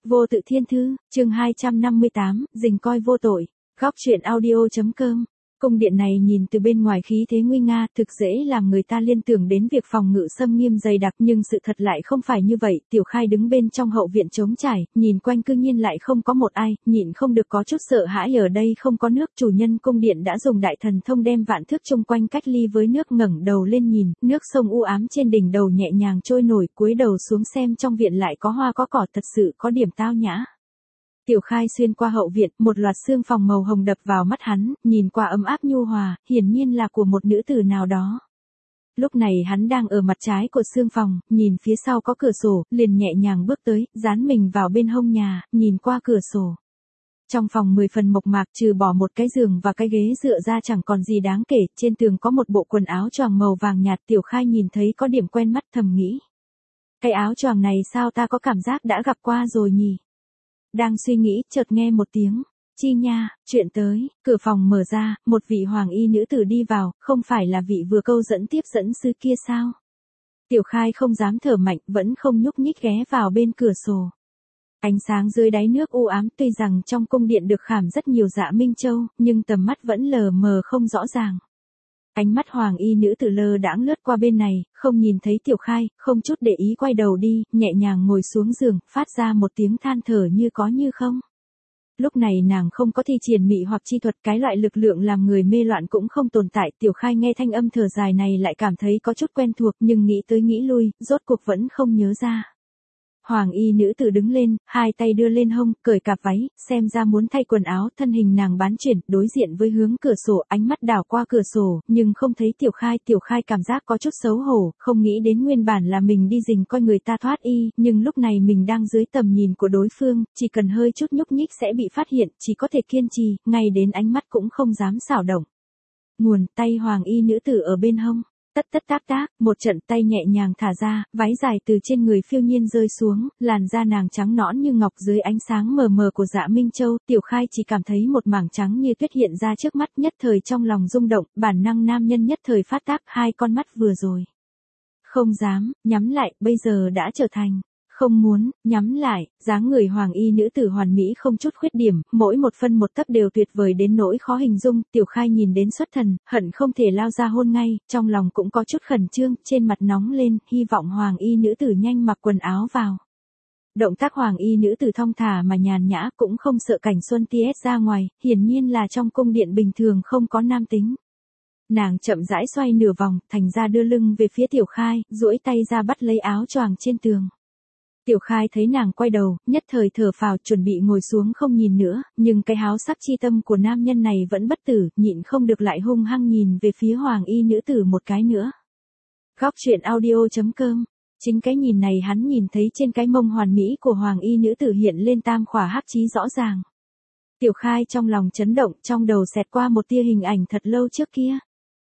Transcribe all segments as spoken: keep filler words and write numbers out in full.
Vô tự thiên thư, chương hai trăm năm mươi tám, dình coi vô tội. Góc truyện audio.com. Cung điện này nhìn từ bên ngoài khí thế nguy nga, thực dễ làm người ta liên tưởng đến việc phòng ngự xâm nghiêm dày đặc, nhưng sự thật lại không phải như vậy. Tiểu Khai đứng bên trong hậu viện trống trải, nhìn quanh cư nhiên lại không có một ai, nhịn không được có chút sợ hãi. Ở đây không có nước, chủ nhân cung điện đã dùng đại thần thông đem vạn thước chung quanh cách ly với nước. Ngẩng đầu lên nhìn, nước sông u ám trên đỉnh đầu nhẹ nhàng trôi nổi, cúi đầu xuống xem trong viện lại có hoa có cỏ, thật sự có điểm tao nhã. Tiểu Khai xuyên qua hậu viện, một loạt xương phòng màu hồng đập vào mắt hắn, nhìn qua ấm áp nhu hòa, hiển nhiên là của một nữ tử nào đó. Lúc này hắn đang ở mặt trái của xương phòng, nhìn phía sau có cửa sổ, liền nhẹ nhàng bước tới, dán mình vào bên hông nhà, nhìn qua cửa sổ. Trong phòng mười phần mộc mạc, trừ bỏ một cái giường và cái ghế dựa ra chẳng còn gì đáng kể, trên tường có một bộ quần áo choàng màu vàng nhạt. Tiểu Khai nhìn thấy có điểm quen mắt, thầm nghĩ. Cái áo choàng này sao ta có cảm giác đã gặp qua rồi nhỉ? Đang suy nghĩ, chợt nghe một tiếng, chi nha, chuyện tới, cửa phòng mở ra, một vị hoàng y nữ tử đi vào, không phải là vị vừa câu dẫn tiếp dẫn sư kia sao? Tiểu Khai không dám thở mạnh, vẫn không nhúc nhích ghé vào bên cửa sổ. Ánh sáng dưới đáy nước u ám, tuy rằng trong cung điện được khảm rất nhiều dạ minh châu, nhưng tầm mắt vẫn lờ mờ không rõ ràng. Ánh mắt hoàng y nữ tử lơ đãng lướt qua bên này, không nhìn thấy Tiểu Khai, không chút để ý quay đầu đi, nhẹ nhàng ngồi xuống giường, phát ra một tiếng than thở như có như không. Lúc này nàng không có thi triển mị hoặc chi thuật, cái loại lực lượng làm người mê loạn cũng không tồn tại. Tiểu Khai nghe thanh âm thở dài này lại cảm thấy có chút quen thuộc, nhưng nghĩ tới nghĩ lui, rốt cuộc vẫn không nhớ ra. Hoàng y nữ tử đứng lên, hai tay đưa lên hông, cởi cạp váy, xem ra muốn thay quần áo, thân hình nàng bán chuyển, đối diện với hướng cửa sổ, ánh mắt đảo qua cửa sổ, nhưng không thấy Tiểu Khai. Tiểu Khai cảm giác có chút xấu hổ, không nghĩ đến nguyên bản là mình đi rình coi người ta thoát y, nhưng lúc này mình đang dưới tầm nhìn của đối phương, chỉ cần hơi chút nhúc nhích sẽ bị phát hiện, chỉ có thể kiên trì, ngay đến ánh mắt cũng không dám xảo động. Nguồn, tay hoàng y nữ tử ở bên hông. Tất tất tác tác, một trận tay nhẹ nhàng thả ra, váy dài từ trên người phiêu nhiên rơi xuống, làn da nàng trắng nõn như ngọc dưới ánh sáng mờ mờ của dạ Minh Châu. Tiểu Khai chỉ cảm thấy một mảng trắng như tuyết hiện ra trước mắt, nhất thời trong lòng rung động, bản năng nam nhân nhất thời phát tác, hai con mắt vừa rồi không dám nhắm lại, bây giờ đã trở thành không muốn nhắm lại. Dáng người hoàng y nữ tử hoàn mỹ không chút khuyết điểm, mỗi một phân một tấc đều tuyệt vời đến nỗi khó hình dung. Tiểu Khai nhìn đến xuất thần, hận không thể lao ra hôn ngay, trong lòng cũng có chút khẩn trương, trên mặt nóng lên, hy vọng hoàng y nữ tử nhanh mặc quần áo vào. Động tác hoàng y nữ tử thong thả mà nhàn nhã, cũng không sợ cảnh xuân tia ra ngoài, hiển nhiên là trong cung điện bình thường không có nam tính. Nàng chậm rãi xoay nửa vòng, thành ra đưa lưng về phía Tiểu Khai, duỗi tay ra bắt lấy áo choàng trên tường. Tiểu Khai thấy nàng quay đầu, nhất thời thở phào, chuẩn bị ngồi xuống không nhìn nữa, nhưng cái háo sắc chi tâm của nam nhân này vẫn bất tử, nhịn không được lại hung hăng nhìn về phía hoàng y nữ tử một cái nữa. Góc truyện audio.com. Chính cái nhìn này hắn nhìn thấy trên cái mông hoàn mỹ của hoàng y nữ tử hiện lên tam khỏa hắc chí rõ ràng. Tiểu Khai trong lòng chấn động, trong đầu xẹt qua một tia hình ảnh thật lâu trước kia.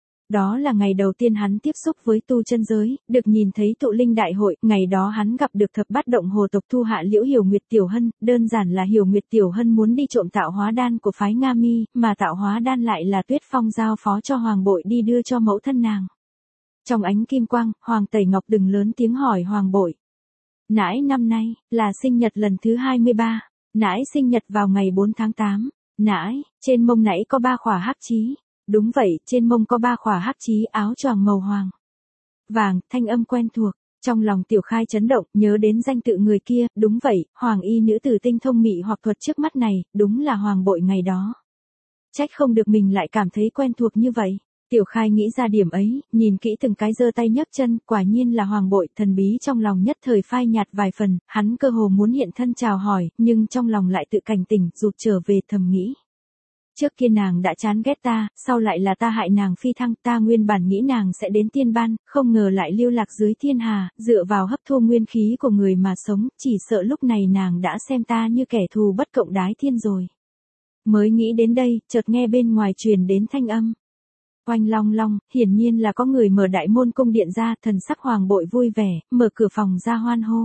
Đó là ngày đầu tiên hắn tiếp xúc với tu chân giới, được nhìn thấy tụ linh đại hội, ngày đó hắn gặp được thập bát động hồ tộc thu hạ Liễu Hiểu Nguyệt Tiểu Hân, đơn giản là Hiểu Nguyệt Tiểu Hân muốn đi trộm tạo hóa đan của phái Nga Mi, mà tạo hóa đan lại là Tuyết Phong giao phó cho Hoàng Bội đi đưa cho mẫu thân nàng. Trong ánh kim quang, Hoàng Tẩy Ngọc đừng lớn tiếng hỏi Hoàng Bội. Nãi năm nay, là sinh nhật lần thứ hai mươi ba, nãi sinh nhật vào ngày bốn tháng tám, nãi, trên mông nãy có ba khỏa hắc chí. Đúng vậy, trên mông có ba khỏa hắc chí, áo choàng màu hoàng vàng, thanh âm quen thuộc. Trong lòng Tiểu Khai chấn động, nhớ đến danh tự người kia, đúng vậy, hoàng y nữ tử tinh thông mị hoặc thuật trước mắt này, đúng là Hoàng Bội ngày đó. Trách không được mình lại cảm thấy quen thuộc như vậy. Tiểu Khai nghĩ ra điểm ấy, nhìn kỹ từng cái giơ tay nhấc chân, quả nhiên là Hoàng Bội. Thần bí trong lòng nhất thời phai nhạt vài phần, hắn cơ hồ muốn hiện thân chào hỏi, nhưng trong lòng lại tự cảnh tỉnh, rụt trở về thầm nghĩ. Trước kia nàng đã chán ghét ta, sau lại là ta hại nàng phi thăng, ta nguyên bản nghĩ nàng sẽ đến tiên ban, không ngờ lại lưu lạc dưới thiên hà, dựa vào hấp thu nguyên khí của người mà sống, chỉ sợ lúc này nàng đã xem ta như kẻ thù bất cộng đái thiên rồi. Mới nghĩ đến đây, chợt nghe bên ngoài truyền đến thanh âm. Oanh long long, hiển nhiên là có người mở đại môn cung điện ra, thần sắc Hoàng Bội vui vẻ, mở cửa phòng ra hoan hô.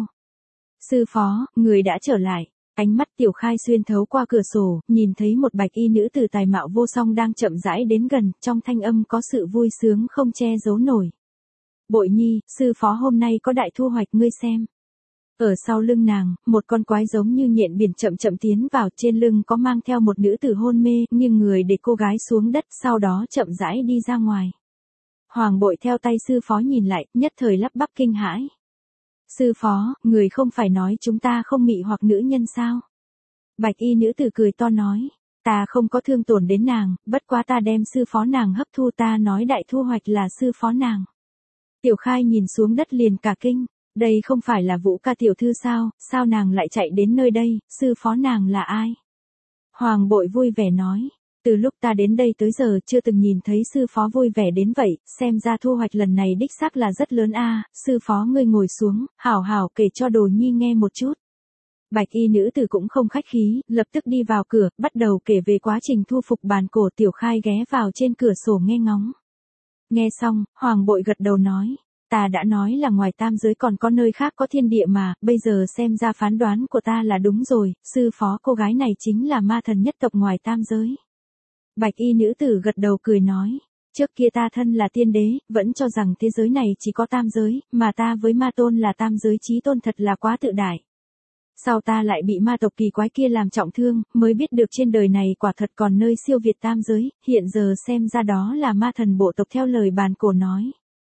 Sư phó, người đã trở lại. Ánh mắt Tiểu Khai xuyên thấu qua cửa sổ, nhìn thấy một bạch y nữ tử tài mạo vô song đang chậm rãi đến gần, trong thanh âm có sự vui sướng không che giấu nổi. Bội nhi, sư phó hôm nay có đại thu hoạch, ngươi xem. Ở sau lưng nàng, một con quái giống như nhện biển chậm chậm tiến vào, trên lưng có mang theo một nữ tử hôn mê, nghiêng người để cô gái xuống đất, sau đó chậm rãi đi ra ngoài. Hoàng Bội theo tay sư phó nhìn lại, nhất thời lắp bắp kinh hãi. Sư phó, người không phải nói chúng ta không mị hoặc nữ nhân sao? Bạch y nữ tử cười to nói, ta không có thương tổn đến nàng, bất quá ta đem sư phó nàng hấp thu, ta nói đại thu hoạch là sư phó nàng. Tiểu Khai nhìn xuống đất liền cả kinh, đây không phải là Vũ Ca tiểu thư sao, sao nàng lại chạy đến nơi đây, sư phó nàng là ai? Hoàng Bội vui vẻ nói, từ lúc ta đến đây tới giờ chưa từng nhìn thấy sư phó vui vẻ đến vậy, xem ra thu hoạch lần này đích xác là rất lớn a. Sư phó ngươi ngồi xuống, hảo hảo kể cho Đồ Nhi nghe một chút. Bạch y nữ tử cũng không khách khí, lập tức đi vào cửa, bắt đầu kể về quá trình thu phục bàn cổ. Tiểu Khai ghé vào trên cửa sổ nghe ngóng. Nghe xong, Hoàng Bội gật đầu nói, ta đã nói là ngoài tam giới còn có nơi khác có thiên địa mà, bây giờ xem ra phán đoán của ta là đúng rồi, sư phó cô gái này chính là ma thần nhất tộc ngoài tam giới. Bạch y nữ tử gật đầu cười nói, trước kia ta thân là tiên đế, vẫn cho rằng thế giới này chỉ có tam giới, mà ta với ma tôn là tam giới chí tôn thật là quá tự đại. Sau ta lại bị ma tộc kỳ quái kia làm trọng thương, mới biết được trên đời này quả thật còn nơi siêu việt tam giới, hiện giờ xem ra đó là ma thần bộ tộc theo lời bàn cổ nói.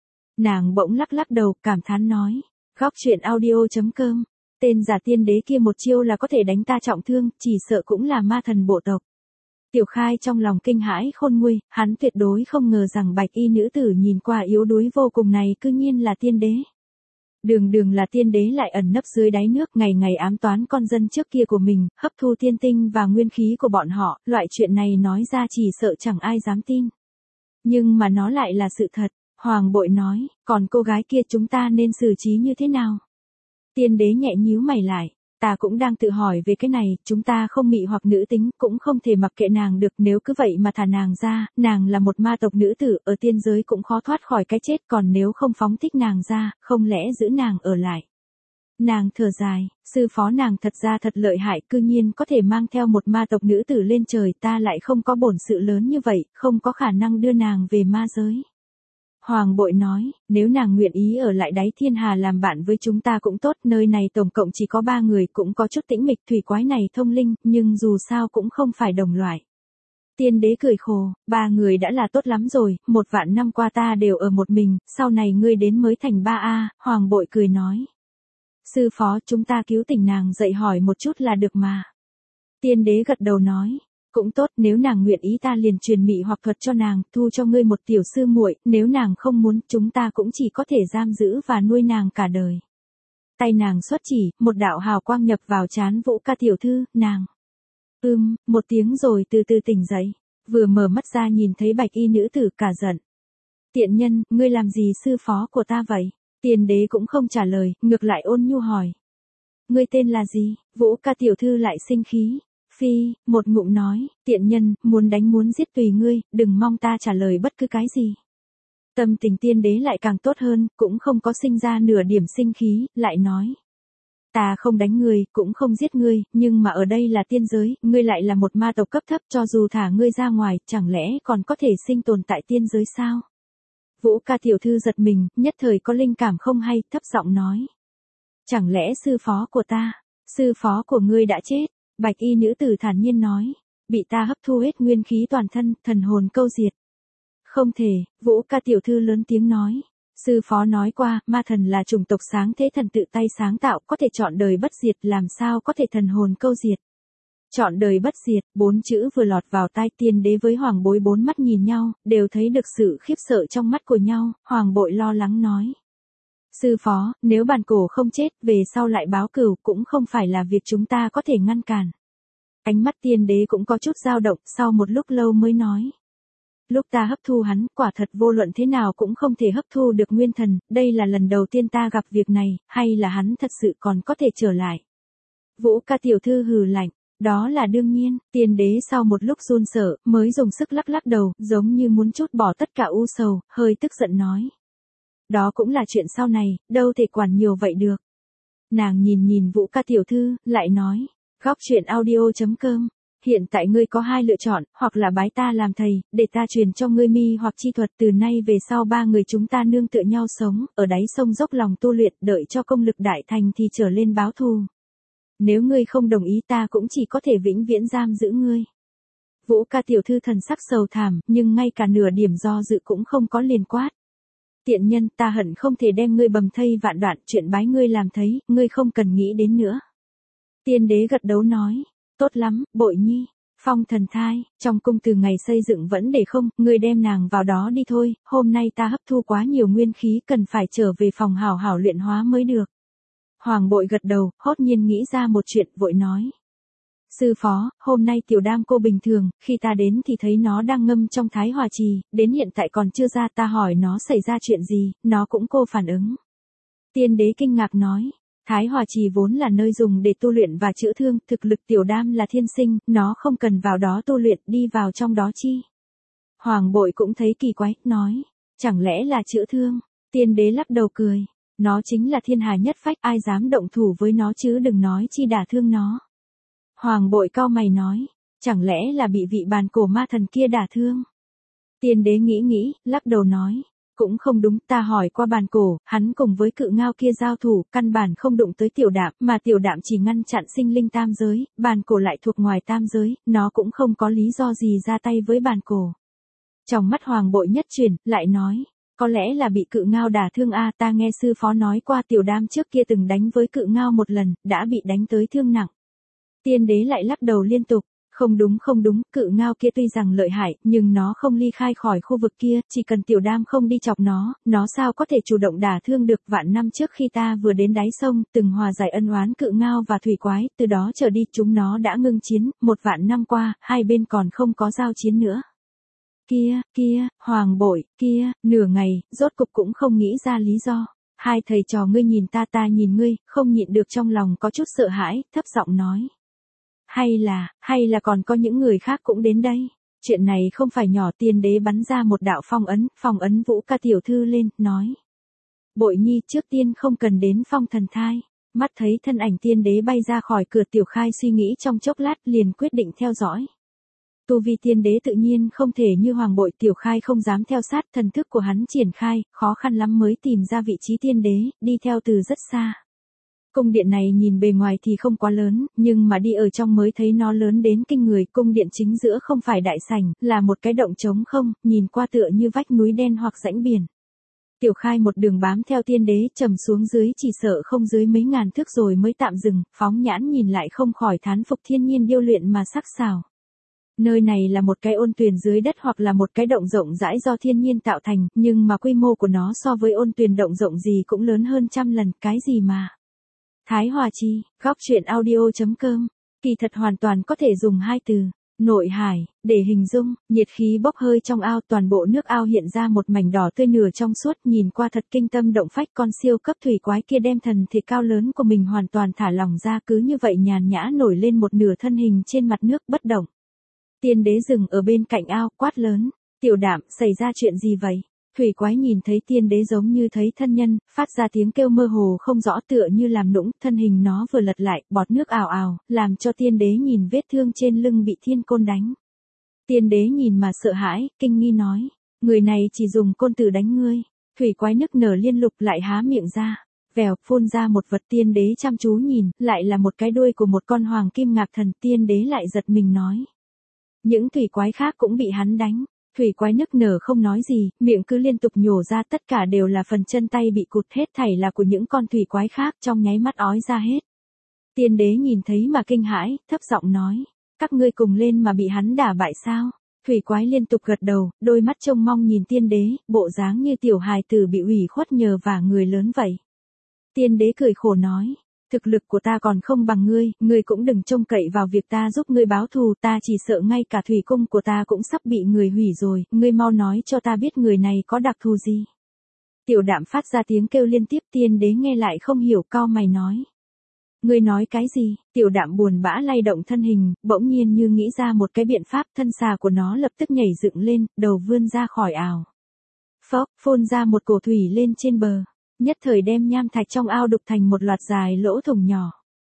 Nàng bỗng lắc lắc đầu, cảm thán nói, góc truyện audio chấm com, tên giả tiên đế kia một chiêu là có thể đánh ta trọng thương, chỉ sợ cũng là ma thần bộ tộc. Tiểu Khai trong lòng kinh hãi khôn nguôi, hắn tuyệt đối không ngờ rằng bạch y nữ tử nhìn qua yếu đuối vô cùng này cư nhiên là tiên đế. Đường đường là tiên đế lại ẩn nấp dưới đáy nước, ngày ngày ám toán con dân trước kia của mình, hấp thu thiên tinh và nguyên khí của bọn họ, loại chuyện này nói ra chỉ sợ chẳng ai dám tin. Nhưng mà nó lại là sự thật, Hoàng Bội nói, còn cô gái kia chúng ta nên xử trí như thế nào? Tiên đế nhẹ nhíu mày lại. Ta cũng đang tự hỏi về cái này, chúng ta không mị hoặc nữ tính, cũng không thể mặc kệ nàng được, nếu cứ vậy mà thả nàng ra, nàng là một ma tộc nữ tử, ở tiên giới cũng khó thoát khỏi cái chết, còn nếu không phóng thích nàng ra, không lẽ giữ nàng ở lại. Nàng thở dài, sư phó nàng thật ra thật lợi hại, cư nhiên có thể mang theo một ma tộc nữ tử lên trời, ta lại không có bổn sự lớn như vậy, không có khả năng đưa nàng về ma giới. Hoàng Bội nói, nếu nàng nguyện ý ở lại đáy thiên hà làm bạn với chúng ta cũng tốt, nơi này tổng cộng chỉ có ba người, cũng có chút tĩnh mịch, thủy quái này thông linh, nhưng dù sao cũng không phải đồng loại. Tiên đế cười khổ, ba người đã là tốt lắm rồi, một vạn năm qua ta đều ở một mình, sau này ngươi đến mới thành ba a. Hoàng Bội cười nói. Sư phó, chúng ta cứu tỉnh nàng dậy hỏi một chút là được mà. Tiên đế gật đầu nói. Cũng tốt, nếu nàng nguyện ý ta liền truyền mị hoặc thuật cho nàng, thu cho ngươi một tiểu sư muội, nếu nàng không muốn, chúng ta cũng chỉ có thể giam giữ và nuôi nàng cả đời. Tay nàng xuất chỉ, một đạo hào quang nhập vào trán Vũ Ca tiểu thư, nàng. Ưm, một tiếng rồi từ từ tỉnh dậy, vừa mở mắt ra nhìn thấy bạch y nữ tử cả giận. Tiện nhân, ngươi làm gì sư phó của ta vậy? Tiên đế cũng không trả lời, ngược lại ôn nhu hỏi. Ngươi tên là gì? Vũ Ca tiểu thư lại sinh khí. Phi, một ngụm nói, tiện nhân, muốn đánh muốn giết tùy ngươi, đừng mong ta trả lời bất cứ cái gì. Tâm tình tiên đế lại càng tốt hơn, cũng không có sinh ra nửa điểm sinh khí, lại nói. Ta không đánh ngươi, cũng không giết ngươi, nhưng mà ở đây là tiên giới, ngươi lại là một ma tộc cấp thấp, cho dù thả ngươi ra ngoài, chẳng lẽ còn có thể sinh tồn tại tiên giới sao? Vũ Ca tiểu thư giật mình, nhất thời có linh cảm không hay, thấp giọng nói. Chẳng lẽ sư phó của ta, sư phó của ngươi đã chết? Bạch y nữ tử thản nhiên nói, bị ta hấp thu hết nguyên khí toàn thân, thần hồn câu diệt. Không thể, Vũ Ca tiểu thư lớn tiếng nói. Sư phó nói qua, ma thần là chủng tộc sáng thế thần tự tay sáng tạo, có thể chọn đời bất diệt, làm sao có thể thần hồn câu diệt. Chọn đời bất diệt, bốn chữ vừa lọt vào tai. Tiên đế với Hoàng Bối bốn mắt nhìn nhau, đều thấy được sự khiếp sợ trong mắt của nhau, Hoàng Bội lo lắng nói. Sư phó, nếu bàn cổ không chết, về sau lại báo cửu cũng không phải là việc chúng ta có thể ngăn cản. Ánh mắt tiên đế cũng có chút dao động, sau một lúc lâu mới nói. Lúc ta hấp thu hắn, quả thật vô luận thế nào cũng không thể hấp thu được nguyên thần, đây là lần đầu tiên ta gặp việc này, hay là hắn thật sự còn có thể trở lại. Vũ Ca tiểu thư hừ lạnh, đó là đương nhiên, tiên đế sau một lúc run sợ, mới dùng sức lắc lắc đầu, giống như muốn trút bỏ tất cả u sầu, hơi tức giận nói. Đó cũng là chuyện sau này, đâu thể quản nhiều vậy được. Nàng nhìn nhìn Vũ Ca tiểu thư, lại nói, góc truyện audio chấm com, Hiện tại ngươi có hai lựa chọn, hoặc là bái ta làm thầy, để ta truyền cho ngươi mi hoặc chi thuật, từ nay về sau ba người chúng ta nương tựa nhau sống, ở đáy sông dốc lòng tu luyện, đợi cho công lực đại thành thì trở lên báo thù. Nếu ngươi không đồng ý ta cũng chỉ có thể vĩnh viễn giam giữ ngươi. Vũ Ca tiểu thư thần sắc sầu thảm, nhưng ngay cả nửa điểm do dự cũng không có, liền quát. Tiện nhân, ta hận không thể đem ngươi bầm thây vạn đoạn, chuyện bái ngươi làm thấy, ngươi không cần nghĩ đến nữa. Tiên đế gật đầu nói, tốt lắm, Bội Nhi. Phong thần thai, trong cung từ ngày xây dựng vẫn để không, ngươi đem nàng vào đó đi thôi, hôm nay ta hấp thu quá nhiều nguyên khí, cần phải trở về phòng hảo hảo luyện hóa mới được. Hoàng Bội gật đầu, hốt nhiên nghĩ ra một chuyện, vội nói. Sư phó, hôm nay tiểu đam cô bình thường, khi ta đến thì thấy nó đang ngâm trong thái hòa trì, đến hiện tại còn chưa ra, ta hỏi nó xảy ra chuyện gì, nó cũng cô phản ứng. Tiên đế kinh ngạc nói, thái hòa trì vốn là nơi dùng để tu luyện và chữa thương, thực lực tiểu đam là thiên sinh, nó không cần vào đó tu luyện, đi vào trong đó chi. Hoàng Bội cũng thấy kỳ quái, nói, chẳng lẽ là chữa thương? Tiên đế lắc đầu cười, nó chính là thiên hà nhất phách, ai dám động thủ với nó chứ đừng nói chi đả thương nó. Hoàng Bội cau mày nói, chẳng lẽ là bị vị bàn cổ ma thần kia đả thương? Tiên đế nghĩ nghĩ, lắc đầu nói, cũng không đúng, ta hỏi qua bàn cổ, hắn cùng với cự ngao kia giao thủ, căn bản không đụng tới tiểu đạm, mà tiểu đạm chỉ ngăn chặn sinh linh tam giới, bàn cổ lại thuộc ngoài tam giới, nó cũng không có lý do gì ra tay với bàn cổ. Trong mắt Hoàng Bội nhất chuyển, lại nói, có lẽ là bị cự ngao đả thương a, ta nghe sư phó nói qua tiểu đam trước kia từng đánh với cự ngao một lần, đã bị đánh tới thương nặng. Tiên đế lại lắc đầu liên tục, không đúng không đúng, cự ngao kia tuy rằng lợi hại, nhưng nó không ly khai khỏi khu vực kia, chỉ cần tiểu đam không đi chọc nó, nó sao có thể chủ động đả thương được. Vạn năm trước khi ta vừa đến đáy sông, từng hòa giải ân oán cự ngao và thủy quái, từ đó trở đi chúng nó đã ngưng chiến, một vạn năm qua, hai bên còn không có giao chiến nữa. Kia, kia, Hoàng Bội, kia, nửa ngày, rốt cục cũng không nghĩ ra lý do. Hai thầy trò ngươi nhìn ta ta nhìn ngươi, không nhịn được trong lòng có chút sợ hãi, thấp giọng nói. Hay là, hay là còn có những người khác cũng đến đây. Chuyện này không phải nhỏ. Tiên đế bắn ra một đạo phong ấn, phong ấn Vũ Ca tiểu thư lên, nói. Bội Nhi trước tiên không cần đến phong thần thai. Mắt thấy thân ảnh tiên đế bay ra khỏi cửa, Tiểu Khai suy nghĩ trong chốc lát liền quyết định theo dõi. Tu vi tiên đế tự nhiên không thể như Hoàng Bội, Tiểu Khai không dám theo sát, thần thức của hắn triển khai, khó khăn lắm mới tìm ra vị trí tiên đế, đi theo từ rất xa. Cung điện này nhìn bề ngoài thì không quá lớn, nhưng mà đi ở trong mới thấy nó lớn đến kinh người. Cung điện chính giữa không phải đại sảnh, là một cái động trống không, nhìn qua tựa như vách núi đen hoặc rãnh biển. Tiểu Khai một đường bám theo tiên đế trầm xuống dưới, chỉ sợ không dưới mấy ngàn thước rồi mới tạm dừng, phóng nhãn nhìn lại không khỏi thán phục thiên nhiên điêu luyện mà sắc sảo. Nơi này là một cái ôn tuyền dưới đất hoặc là một cái động rộng rãi do thiên nhiên tạo thành, nhưng mà quy mô của nó so với ôn tuyền động rộng gì cũng lớn hơn trăm lần, cái gì mà. Thái Hòa Chi, góc truyện audio chấm com, kỳ thật hoàn toàn có thể dùng hai từ, nội hải, để hình dung. Nhiệt khí bốc hơi trong ao, toàn bộ nước ao hiện ra một mảnh đỏ tươi nửa trong suốt, nhìn qua thật kinh tâm động phách. Con siêu cấp thủy quái kia đem thần thể cao lớn của mình hoàn toàn thả lỏng ra, cứ như vậy nhàn nhã nổi lên một nửa thân hình trên mặt nước bất động. Tiên đế dừng ở bên cạnh ao, quát lớn, Tiểu Đạm, xảy ra chuyện gì vậy? Thủy quái nhìn thấy tiên đế giống như thấy thân nhân, phát ra tiếng kêu mơ hồ không rõ tựa như làm nũng, thân hình nó vừa lật lại, bọt nước ào ào, làm cho tiên đế nhìn vết thương trên lưng bị thiên côn đánh. Tiên đế nhìn mà sợ hãi, kinh nghi nói, người này chỉ dùng côn tử đánh ngươi. Thủy quái nức nở liên lục lại há miệng ra, vèo, phun ra một vật. Tiên đế chăm chú nhìn, lại là một cái đuôi của một con hoàng kim ngạc thần. Tiên đế lại giật mình nói. Những thủy quái khác cũng bị hắn đánh. Thủy quái nức nở không nói gì, miệng cứ liên tục nhổ ra, tất cả đều là phần chân tay bị cụt, hết thảy là của những con thủy quái khác, trong nháy mắt ói ra hết. Tiên đế nhìn thấy mà kinh hãi, thấp giọng nói, các ngươi cùng lên mà bị hắn đả bại sao? Thủy quái liên tục gật đầu, đôi mắt trông mong nhìn tiên đế, bộ dáng như tiểu hài tử bị ủy khuất nhờ vả người lớn vậy. Tiên đế cười khổ nói, thực lực của ta còn không bằng ngươi, ngươi cũng đừng trông cậy vào việc ta giúp ngươi báo thù, ta chỉ sợ ngay cả thủy cung của ta cũng sắp bị người hủy rồi, ngươi mau nói cho ta biết người này có đặc thù gì. Tiểu Đạm phát ra tiếng kêu liên tiếp, tiên đế nghe lại không hiểu, cau mày nói. Ngươi nói cái gì? Tiểu Đạm buồn bã lay động thân hình, bỗng nhiên như nghĩ ra một cái biện pháp, thân xà của nó lập tức nhảy dựng lên, đầu vươn ra khỏi ào. Phốc, phun ra một cổ thủy lên trên bờ. Nhất thời đem nham thạch trong ao đục thành một loạt dài lỗ thủng nhỏ.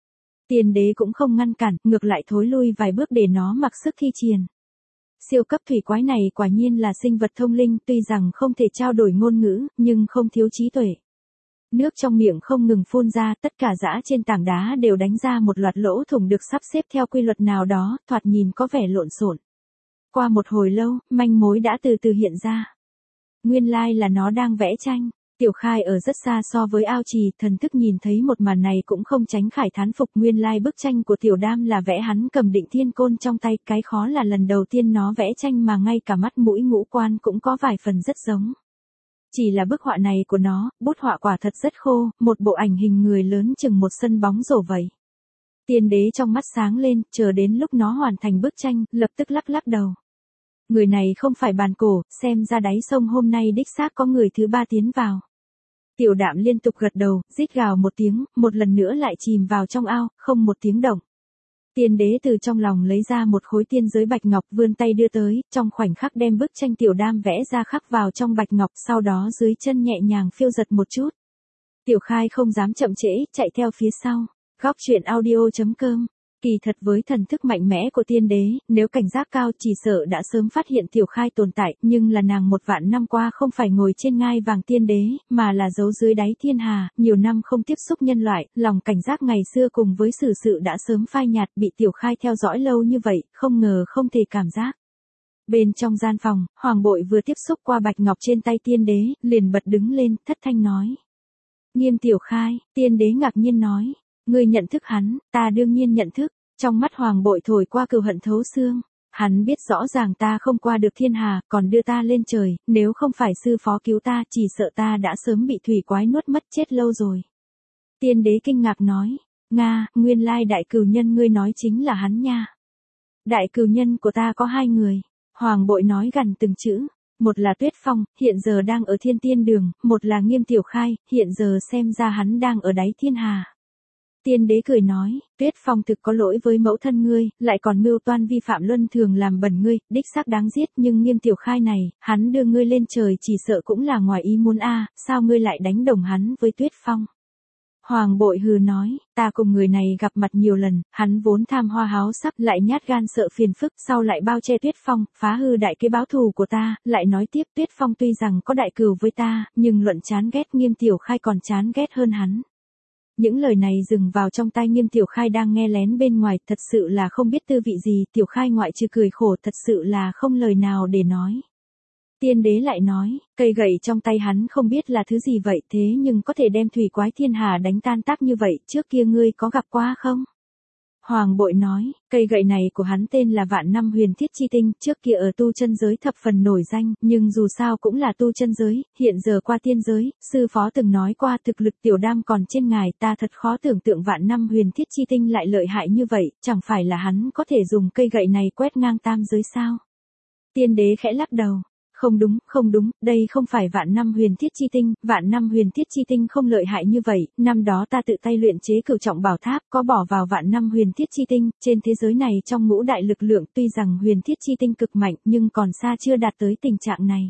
Tiên đế cũng không ngăn cản, ngược lại thối lui vài bước để nó mặc sức thi triển. Siêu cấp thủy quái này quả nhiên là sinh vật thông linh, tuy rằng không thể trao đổi ngôn ngữ, nhưng không thiếu trí tuệ. Nước trong miệng không ngừng phun ra, tất cả dã trên tảng đá đều đánh ra một loạt lỗ thủng được sắp xếp theo quy luật nào đó, thoạt nhìn có vẻ lộn xộn. Qua một hồi lâu, manh mối đã từ từ hiện ra. Nguyên lai là nó đang vẽ tranh. Tiểu Khai ở rất xa so với ao trì, thần thức nhìn thấy một màn này cũng không tránh khải thán phục. Nguyên lai bức tranh của Tiểu Đam là vẽ hắn cầm định thiên côn trong tay, cái khó là lần đầu tiên nó vẽ tranh mà ngay cả mắt mũi ngũ quan cũng có vài phần rất giống. Chỉ là bức họa này của nó, bút họa quả thật rất khô, một bộ ảnh hình người lớn chừng một sân bóng rổ vậy. Tiên đế trong mắt sáng lên, chờ đến lúc nó hoàn thành bức tranh, lập tức lắc lắc đầu. Người này không phải bàn cổ, xem ra đáy sông hôm nay đích xác có người thứ ba tiến vào. Tiểu Đạm liên tục gật đầu, rít gào một tiếng, một lần nữa lại chìm vào trong ao, không một tiếng động. Tiên đế từ trong lòng lấy ra một khối tiên giới bạch ngọc, vươn tay đưa tới, trong khoảnh khắc đem bức tranh Tiểu Đam vẽ ra khắc vào trong bạch ngọc, sau đó dưới chân nhẹ nhàng phiêu giật một chút. Tiểu Khai không dám chậm trễ, chạy theo phía sau. Góc truyện audio chấm com. Kỳ thật với thần thức mạnh mẽ của tiên đế, nếu cảnh giác cao chỉ sợ đã sớm phát hiện Tiểu Khai tồn tại, nhưng là nàng một vạn năm qua không phải ngồi trên ngai vàng tiên đế, mà là giấu dưới đáy thiên hà, nhiều năm không tiếp xúc nhân loại, lòng cảnh giác ngày xưa cùng với xử sự đã sớm phai nhạt, bị Tiểu Khai theo dõi lâu như vậy, không ngờ không thể cảm giác. Bên trong gian phòng, Hoàng Bội vừa tiếp xúc qua bạch ngọc trên tay tiên đế, liền bật đứng lên, thất thanh nói. Nghiêm Tiểu Khai, tiên đế ngạc nhiên nói. Ngươi nhận thức hắn, ta đương nhiên nhận thức. Trong mắt Hoàng Bội thổi qua cừu hận thấu xương. Hắn biết rõ ràng ta không qua được thiên hà, còn đưa ta lên trời, nếu không phải sư phó cứu ta, chỉ sợ ta đã sớm bị thủy quái nuốt mất chết lâu rồi. Tiên đế kinh ngạc nói, Nga, nguyên lai đại cừu nhân ngươi nói chính là hắn nha. Đại cừu nhân của ta có hai người. Hoàng Bội nói gần từng chữ. Một là Tuyết Phong, hiện giờ đang ở thiên tiên đường, một là Nghiêm Tiểu Khai, hiện giờ xem ra hắn đang ở đáy thiên hà. Tiên đế cười nói, Tuyết Phong thực có lỗi với mẫu thân ngươi, lại còn mưu toan vi phạm luân thường làm bẩn ngươi, đích xác đáng giết, nhưng Nghiêm Tiểu Khai này, hắn đưa ngươi lên trời chỉ sợ cũng là ngoài ý muốn a, sao ngươi lại đánh đồng hắn với Tuyết Phong? Hoàng Bội hừ nói, ta cùng người này gặp mặt nhiều lần, hắn vốn tham hoa háo sắc, lại nhát gan sợ phiền phức, sau lại bao che Tuyết Phong, phá hư đại kế báo thù của ta, lại nói tiếp Tuyết Phong tuy rằng có đại cừu với ta, nhưng luận chán ghét Nghiêm Tiểu Khai còn chán ghét hơn hắn. Những lời này dừng vào trong tai Nghiêm Tiểu Khai đang nghe lén bên ngoài, thật sự là không biết tư vị gì, Tiểu Khai ngoại trừ cười khổ thật sự là không lời nào để nói. Tiên đế lại nói, cây gậy trong tay hắn không biết là thứ gì vậy, thế nhưng có thể đem thủy quái thiên hà đánh tan tác như vậy, trước kia ngươi có gặp qua không? Hoàng Bội nói, cây gậy này của hắn tên là Vạn Năm Huyền Thiết Chi Tinh, trước kia ở tu chân giới thập phần nổi danh, nhưng dù sao cũng là tu chân giới, hiện giờ qua tiên giới, sư phó từng nói qua thực lực Tiểu Đam còn trên ngài, ta thật khó tưởng tượng Vạn Năm Huyền Thiết Chi Tinh lại lợi hại như vậy, chẳng phải là hắn có thể dùng cây gậy này quét ngang tam giới sao? Tiên đế khẽ lắc đầu. Không đúng, không đúng, đây không phải Vạn Năm Huyền Thiết Chi Tinh, Vạn Năm Huyền Thiết Chi Tinh không lợi hại như vậy, năm đó ta tự tay luyện chế Cửu Trọng Bảo Tháp, có bỏ vào Vạn Năm Huyền Thiết Chi Tinh, trên thế giới này trong ngũ đại lực lượng, tuy rằng Huyền Thiết Chi Tinh cực mạnh, nhưng còn xa chưa đạt tới tình trạng này.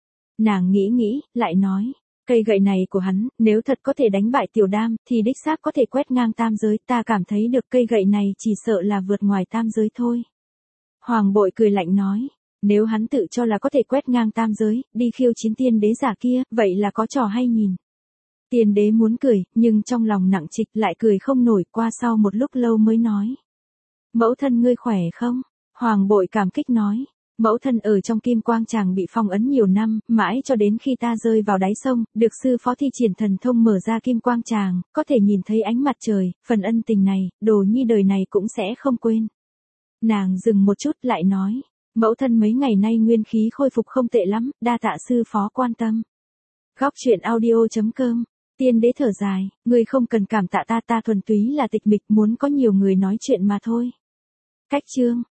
Nàng nghĩ nghĩ, lại nói, cây gậy này của hắn, nếu thật có thể đánh bại Tiểu Đam, thì đích xác có thể quét ngang tam giới, ta cảm thấy được cây gậy này chỉ sợ là vượt ngoài tam giới thôi. Hoàng Bội cười lạnh nói. Nếu hắn tự cho là có thể quét ngang tam giới, đi khiêu chiến tiên đế giả kia, vậy là có trò hay nhìn. Tiên đế muốn cười, nhưng trong lòng nặng trịch lại cười không nổi, qua sau một lúc lâu mới nói. Mẫu thân ngươi khỏe không? Hoàng Bội cảm kích nói. Mẫu thân ở trong kim quang tràng bị phong ấn nhiều năm, mãi cho đến khi ta rơi vào đáy sông, được sư phó thi triển thần thông mở ra kim quang tràng, có thể nhìn thấy ánh mặt trời, phần ân tình này, đồ nhi đời này cũng sẽ không quên. Nàng dừng một chút lại nói. Mẫu thân mấy ngày nay nguyên khí khôi phục không tệ lắm, đa tạ sư phó quan tâm. Góc truyện audio chấm com. Tiên đế thở dài, ngươi không cần cảm tạ ta, ta thuần túy là tịch mịch muốn có nhiều người nói chuyện mà thôi. Cách chương.